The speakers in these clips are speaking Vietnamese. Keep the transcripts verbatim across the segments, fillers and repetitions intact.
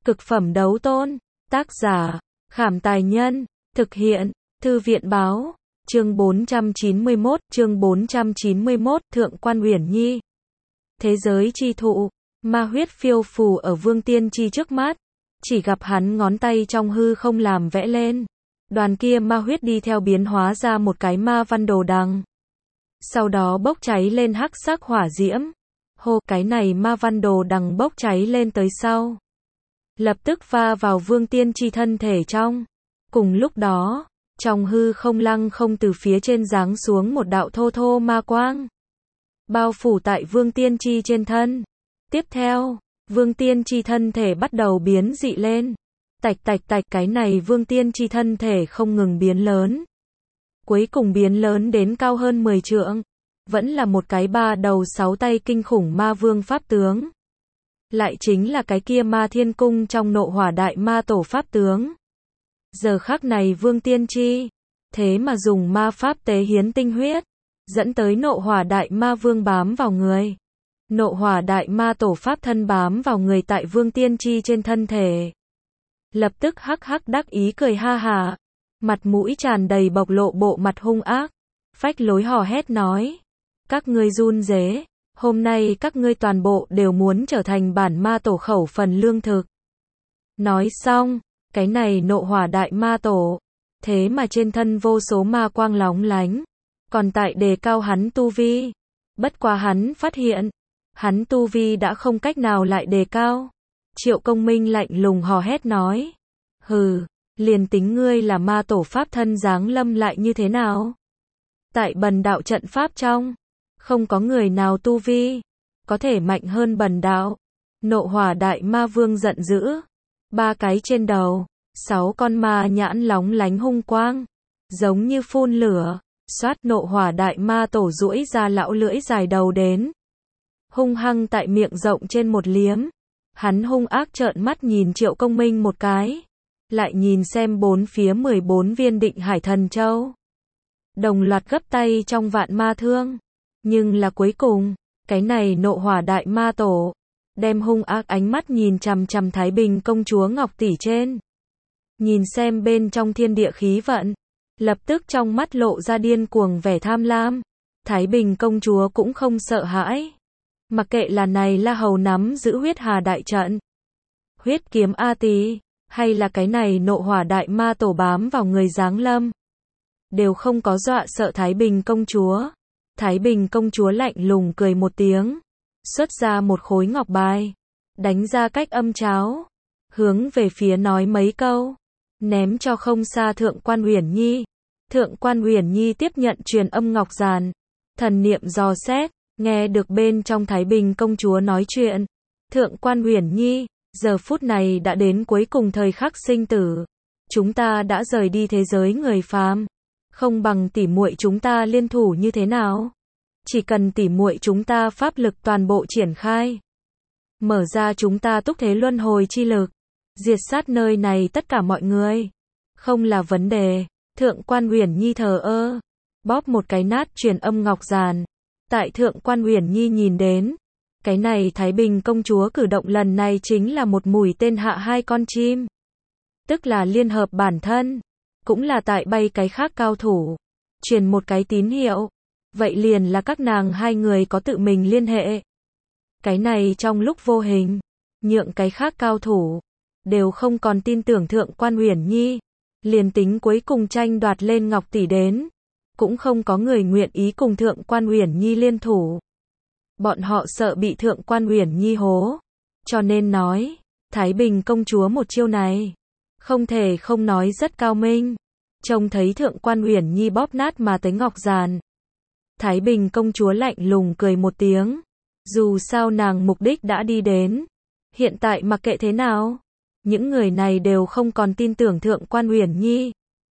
Cực phẩm đấu tôn. Tác giả, Khảm Tài Nhân. Thực hiện, Thư viện Báo. Chương bốn trăm chín mươi mốt, chương bốn trăm chín mươi mốt, Thượng quan Uyển Nhi. Thế giới chi thụ, ma huyết phiêu phù ở Vương Tiên Chi trước mắt, chỉ gặp hắn ngón tay trong hư không làm vẽ lên. Đoàn kia ma huyết đi theo biến hóa ra một cái ma văn đồ đằng. Sau đó bốc cháy lên hắc sắc hỏa diễm. Hô, cái này ma văn đồ đằng bốc cháy lên tới sau. Lập tức va vào Vương Tiên Chi thân thể trong. Cùng lúc đó, trong hư không lăng không từ phía trên giáng xuống một đạo thô thô ma quang. Bao phủ tại Vương Tiên Chi trên thân. Tiếp theo, Vương Tiên Chi thân thể bắt đầu biến dị lên. Tạch tạch tạch, cái này Vương Tiên Chi thân thể không ngừng biến lớn. Cuối cùng biến lớn đến cao hơn mười trượng. Vẫn là một cái ba đầu sáu tay kinh khủng ma vương pháp tướng. Lại chính là cái kia ma thiên cung trong nộ hỏa đại ma tổ pháp tướng. Giờ khắc này Vương Tiên Chi, thế mà dùng ma pháp tế hiến tinh huyết, dẫn tới nộ hỏa đại ma vương bám vào người. Nộ hỏa đại ma tổ pháp thân bám vào người tại Vương Tiên Chi trên thân thể. Lập tức hắc hắc đắc ý cười ha hà, mặt mũi tràn đầy bộc lộ bộ mặt hung ác, phách lối hò hét nói: các ngươi run rế, hôm nay các ngươi toàn bộ đều muốn trở thành bản ma tổ khẩu phần lương thực. Nói xong, cái này nộ hỏa đại ma tổ, thế mà trên thân vô số ma quang lóng lánh, còn tại đề cao hắn tu vi. Bất quá hắn phát hiện, hắn tu vi đã không cách nào lại đề cao. Triệu Công Minh lạnh lùng hò hét nói: hừ, liền tính ngươi là ma tổ pháp thân giáng lâm lại như thế nào? Tại bần đạo trận pháp trong, không có người nào tu vi có thể mạnh hơn bần đạo. Nộ hỏa đại ma vương giận dữ, ba cái trên đầu, sáu con ma nhãn lóng lánh hung quang, giống như phun lửa. Xoát, nộ hỏa đại ma tổ duỗi ra lão lưỡi dài đầu đến, hung hăng tại miệng rộng trên một liếm. Hắn hung ác trợn mắt nhìn Triệu Công Minh một cái, lại nhìn xem bốn phía mười bốn viên Định Hải Thần Châu, đồng loạt gấp tay trong vạn ma thương. Nhưng là cuối cùng, cái này nộ hỏa đại ma tổ, đem hung ác ánh mắt nhìn chằm chằm Thái Bình công chúa Ngọc Tỷ trên. Nhìn xem bên trong thiên địa khí vận, lập tức trong mắt lộ ra điên cuồng vẻ tham lam. Thái Bình công chúa cũng không sợ hãi. Mặc kệ là này La Hầu nắm giữ huyết hà đại trận, huyết kiếm A Tỳ, hay là cái này nộ hỏa đại ma tổ bám vào người giáng lâm, đều không có dọa sợ Thái Bình công chúa. Thái Bình công chúa lạnh lùng cười một tiếng, xuất ra một khối ngọc bài, đánh ra cách âm cháo, hướng về phía nói mấy câu, ném cho không xa Thượng quan Uyển Nhi. Thượng quan Uyển Nhi tiếp nhận truyền âm ngọc giàn, thần niệm dò xét, nghe được bên trong Thái Bình công chúa nói chuyện. Thượng quan Uyển Nhi, giờ phút này đã đến cuối cùng thời khắc sinh tử, chúng ta đã rời đi thế giới người phàm, không bằng tỉ muội chúng ta liên thủ như thế nào? Chỉ cần tỉ muội chúng ta pháp lực toàn bộ triển khai, mở ra chúng ta túc thế luân hồi chi lực, diệt sát nơi này tất cả mọi người, không là vấn đề. Thượng quan Uyển Nhi thờ ơ, bóp một cái nát truyền âm ngọc giàn. Tại Thượng quan Uyển Nhi nhìn đến, cái này Thái Bình công chúa cử động lần này chính là một mũi tên hạ hai con chim, tức là liên hợp bản thân, cũng là tại bay cái khác cao thủ, truyền một cái tín hiệu, vậy liền là các nàng hai người có tự mình liên hệ. Cái này trong lúc vô hình, nhượng cái khác cao thủ đều không còn tin tưởng Thượng quan Uyển Nhi, liền tính cuối cùng tranh đoạt lên Ngọc Tỷ đến, cũng không có người nguyện ý cùng Thượng quan Uyển Nhi liên thủ. Bọn họ sợ bị Thượng quan Uyển Nhi hố, cho nên nói, Thái Bình công chúa một chiêu này, không thể không nói rất cao minh. Trông thấy Thượng quan Uyển Nhi bóp nát mà tới ngọc giàn, Thái Bình công chúa lạnh lùng cười một tiếng, dù sao nàng mục đích đã đi đến, hiện tại mặc kệ thế nào, những người này đều không còn tin tưởng Thượng quan Uyển Nhi,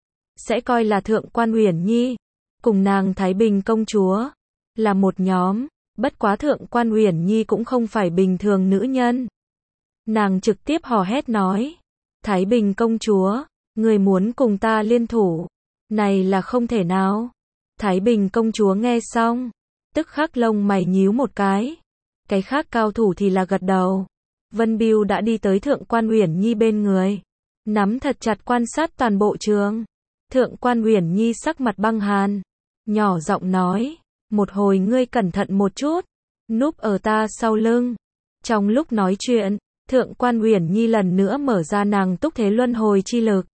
sẽ coi là Thượng quan Uyển Nhi cùng nàng Thái Bình công chúa là một nhóm. Bất quá Thượng quan Uyển Nhi cũng không phải bình thường nữ nhân, nàng trực tiếp hò hét nói: Thái Bình công chúa, người muốn cùng ta liên thủ, này là không thể nào. Thái Bình công chúa nghe xong, tức khắc lông mày nhíu một cái, cái khác cao thủ thì là gật đầu. Vân Bưu đã đi tới Thượng Quan Uyển Nhi bên người, nắm thật chặt quan sát toàn bộ trường. Thượng Quan Uyển Nhi sắc mặt băng hàn, nhỏ giọng nói, một hồi ngươi cẩn thận một chút, núp ở ta sau lưng. Trong lúc nói chuyện, Thượng Quan Uyển Nhi lần nữa mở ra nàng túc thế luân hồi chi lực.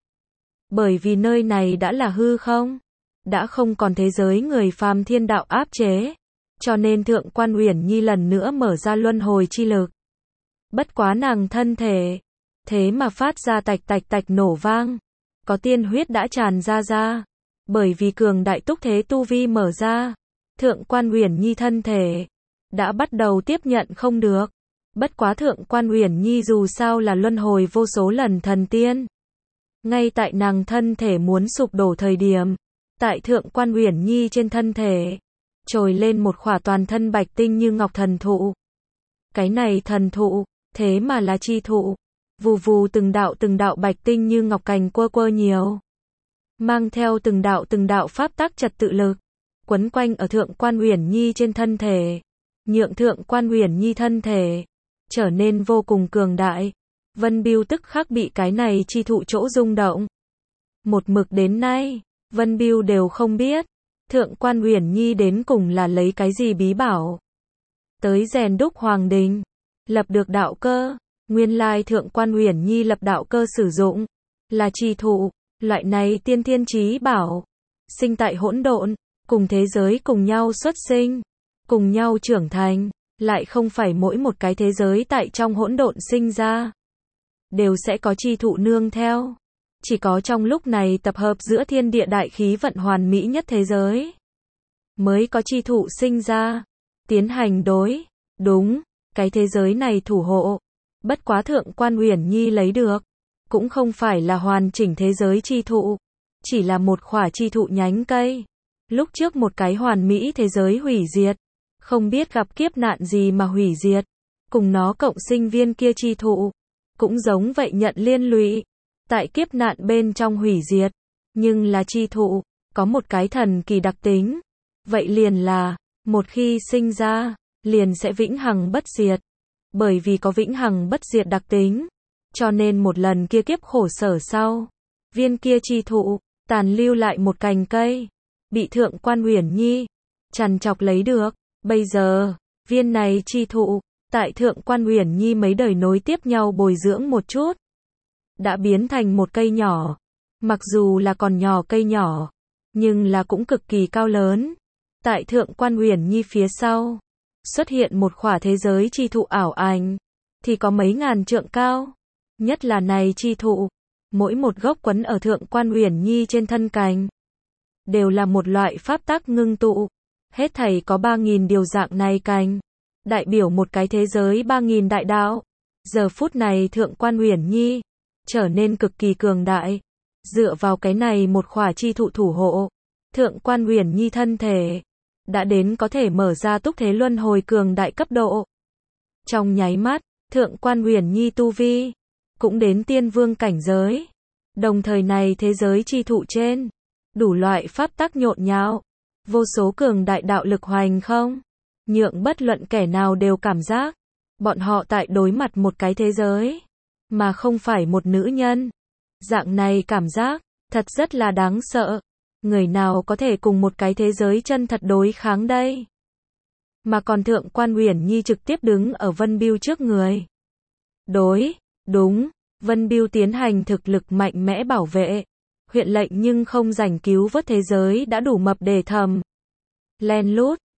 Bởi vì nơi này đã là hư không, đã không còn thế giới người phàm thiên đạo áp chế, cho nên Thượng Quan Uyển Nhi lần nữa mở ra luân hồi chi lực. Bất quá nàng thân thể, thế mà phát ra tạch tạch tạch nổ vang, có tiên huyết đã tràn ra ra, bởi vì cường đại túc thế tu vi mở ra, Thượng Quan Uyển Nhi thân thể đã bắt đầu tiếp nhận không được. Bất quá Thượng Quan Uyển Nhi dù sao là luân hồi vô số lần thần tiên. Ngay tại nàng thân thể muốn sụp đổ thời điểm, tại Thượng Quan Uyển Nhi trên thân thể trồi lên một khỏa toàn thân bạch tinh như ngọc thần thụ. Cái này thần thụ, thế mà là chi thụ. Vù vù từng đạo từng đạo bạch tinh như ngọc cành quơ quơ nhiều, mang theo từng đạo từng đạo pháp tắc trật tự lực, quấn quanh ở Thượng Quan Uyển Nhi trên thân thể, nhượng Thượng Quan Uyển Nhi thân thể trở nên vô cùng cường đại. Vân Bưu tức khắc bị cái này chi thụ chỗ rung động. Một mực đến nay, Vân Bưu đều không biết, Thượng Quan Uyển Nhi đến cùng là lấy cái gì bí bảo tới rèn đúc hoàng đình, lập được đạo cơ. Nguyên lai Thượng Quan Uyển Nhi lập đạo cơ sử dụng là chi thụ, loại này tiên thiên chí bảo, sinh tại hỗn độn, cùng thế giới cùng nhau xuất sinh, cùng nhau trưởng thành, lại không phải mỗi một cái thế giới tại trong hỗn độn sinh ra đều sẽ có chi thụ nương theo. Chỉ có trong lúc này tập hợp giữa thiên địa đại khí vận hoàn mỹ nhất thế giới, mới có chi thụ sinh ra, tiến hành đối, đúng, cái thế giới này thủ hộ. Bất quá Thượng Quan Uyển Nhi lấy được, cũng không phải là hoàn chỉnh thế giới chi thụ, chỉ là một khỏa chi thụ nhánh cây. Lúc trước một cái hoàn mỹ thế giới hủy diệt, không biết gặp kiếp nạn gì mà hủy diệt, cùng nó cộng sinh viên kia chi thụ, cũng giống vậy nhận liên lụy, tại kiếp nạn bên trong hủy diệt, nhưng là chi thụ, có một cái thần kỳ đặc tính, vậy liền là, một khi sinh ra, liền sẽ vĩnh hằng bất diệt. Bởi vì có vĩnh hằng bất diệt đặc tính, cho nên một lần kia kiếp khổ sở sau, viên kia chi thụ, tàn lưu lại một cành cây, bị Thượng Quan Uyển Nhi trằn trọc lấy được. Bây giờ, viên này chi thụ, tại Thượng Quan Uyển Nhi mấy đời nối tiếp nhau bồi dưỡng một chút, đã biến thành một cây nhỏ. Mặc dù là còn nhỏ cây nhỏ, nhưng là cũng cực kỳ cao lớn. Tại Thượng Quan Uyển Nhi phía sau, xuất hiện một khỏa thế giới chi thụ ảo ảnh, thì có mấy ngàn trượng cao. Nhất là này chi thụ, mỗi một gốc quấn ở Thượng Quan Uyển Nhi trên thân cành, đều là một loại pháp tắc ngưng tụ. Hết thảy có ba nghìn điều dạng này cành, đại biểu một cái thế giới ba nghìn đại đạo. Giờ phút này Thượng Quan Uyển Nhi trở nên cực kỳ cường đại. Dựa vào cái này một khỏa chi thụ thủ hộ, Thượng Quan Uyển Nhi thân thể đã đến có thể mở ra túc thế luân hồi cường đại cấp độ. Trong nháy mắt, Thượng Quan Uyển Nhi tu vi cũng đến tiên vương cảnh giới. Đồng thời này thế giới chi thụ trên, đủ loại pháp tắc nhộn nhạo, vô số cường đại đạo lực hoành không, nhượng bất luận kẻ nào đều cảm giác bọn họ tại đối mặt một cái thế giới, mà không phải một nữ nhân. Dạng này cảm giác thật rất là đáng sợ. Người nào có thể cùng một cái thế giới chân thật đối kháng đây? Mà còn Thượng Quan Uyển Nhi trực tiếp đứng ở Vân Bưu trước người. Đối, đúng, Vân Bưu tiến hành thực lực mạnh mẽ bảo vệ, huyện lệnh nhưng không giành cứu vớt thế giới đã đủ mập để thầm. Len lút,